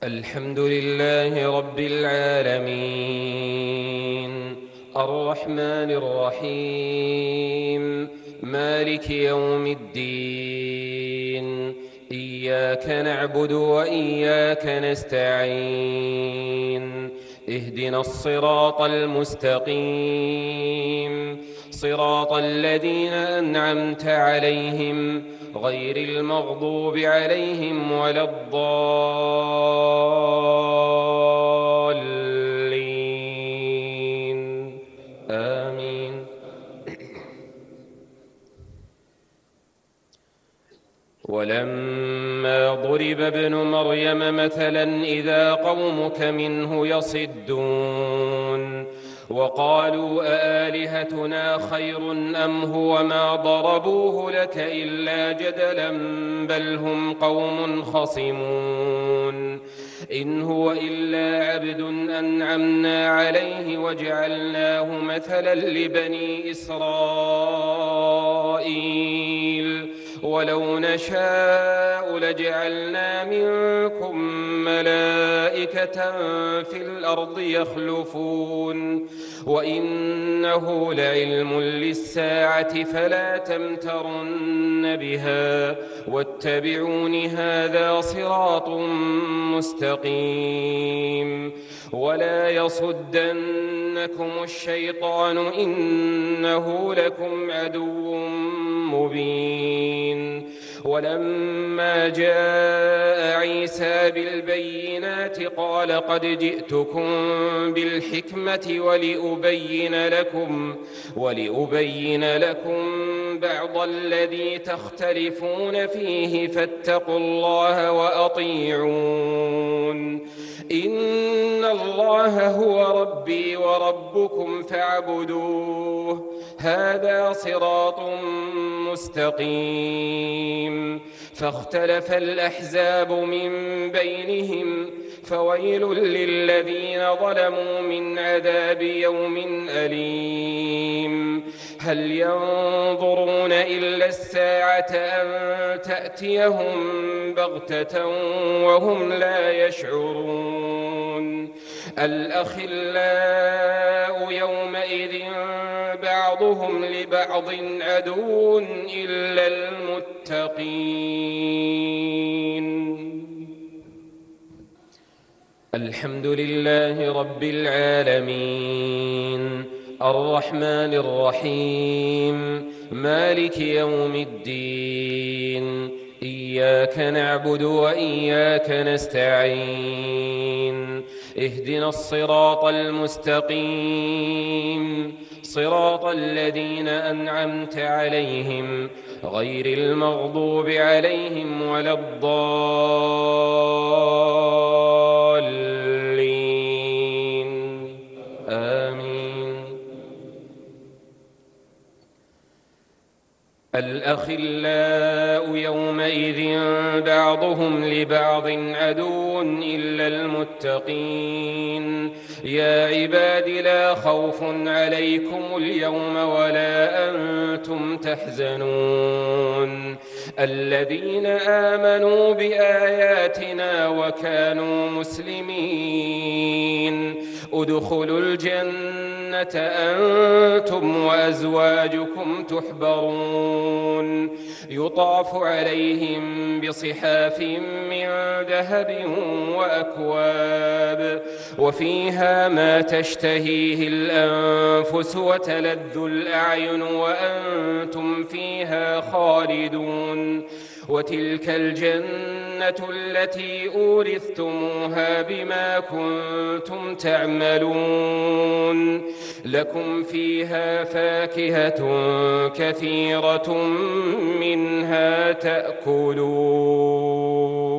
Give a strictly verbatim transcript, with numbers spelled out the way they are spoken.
الحمد لله رب العالمين، الرحمن الرحيم، مالك يوم الدين. إياك نعبد وإياك نستعين. اهدنا الصراط المستقيم، صراط الذين أنعمت عليهم غير المغضوب عليهم ولا الضالين. آمين. ولما ضرب ابن مريم مثلا إذا قومك منه يصدون وقالوا أآلهتنا خير أم هو ما ضربوه لك إلا جدلا بل هم قوم خصمون. إن هو إلا عبد أنعمنا عليه وجعلناه مثلا لبني إسرائيل ولو نشاء لجعلنا منكم ملائكة في الأرض يخلفون وإنه لعلم للساعة فلا تمترن بها واتبعون هذا صراط مستقيم. ولا يصدنكم الشيطان إنه لكم عدو مبين. ولما جاء عيسى بالبينات قال قد جئتكم بالحكمة ولأبين لكم ولأبين لكم بعض الذي تختلفون فيه فاتقوا الله وأطيعون. إن الله هو ربي وربكم فاعبدوه هذا صراط مستقيم. فاختلف الأحزاب من بينهم فويل للذين ظلموا من عذاب يوم أليم. هل ينظرون إلا الساعة أن تأتيهم بغتة وهم لا يشعرون. الأخلاء يومئذ بعضهم لبعض عدو إلا المتقين. الحمد لله رب العالمين، الرحمن الرحيم، مالك يوم الدين. إياك نعبد وإياك نستعين. اهدنا الصراط المستقيم، صراط الذين أنعمت عليهم غير المغضوب عليهم ولا الضالين. آمين. الأخلاء يومئذ بعضهم لبعض عدو إلا المتقين. يا عباد لا خوف عليكم اليوم ولا أنتم تحزنون الذين آمنوا بآياتنا وكانوا مسلمين ادخلوا الجنة أنتم وأزواجكم تحبرون يطاف عليهم بصحاف من ذهب وأكواب وفيها ما تشتهيه الأنفس وتلذ الأعين وأنتم فيها خالدون. وتلك الجنة التي أورثتموها بما كنتم تعملون لكم فيها فاكهة كثيرة منها تأكلون.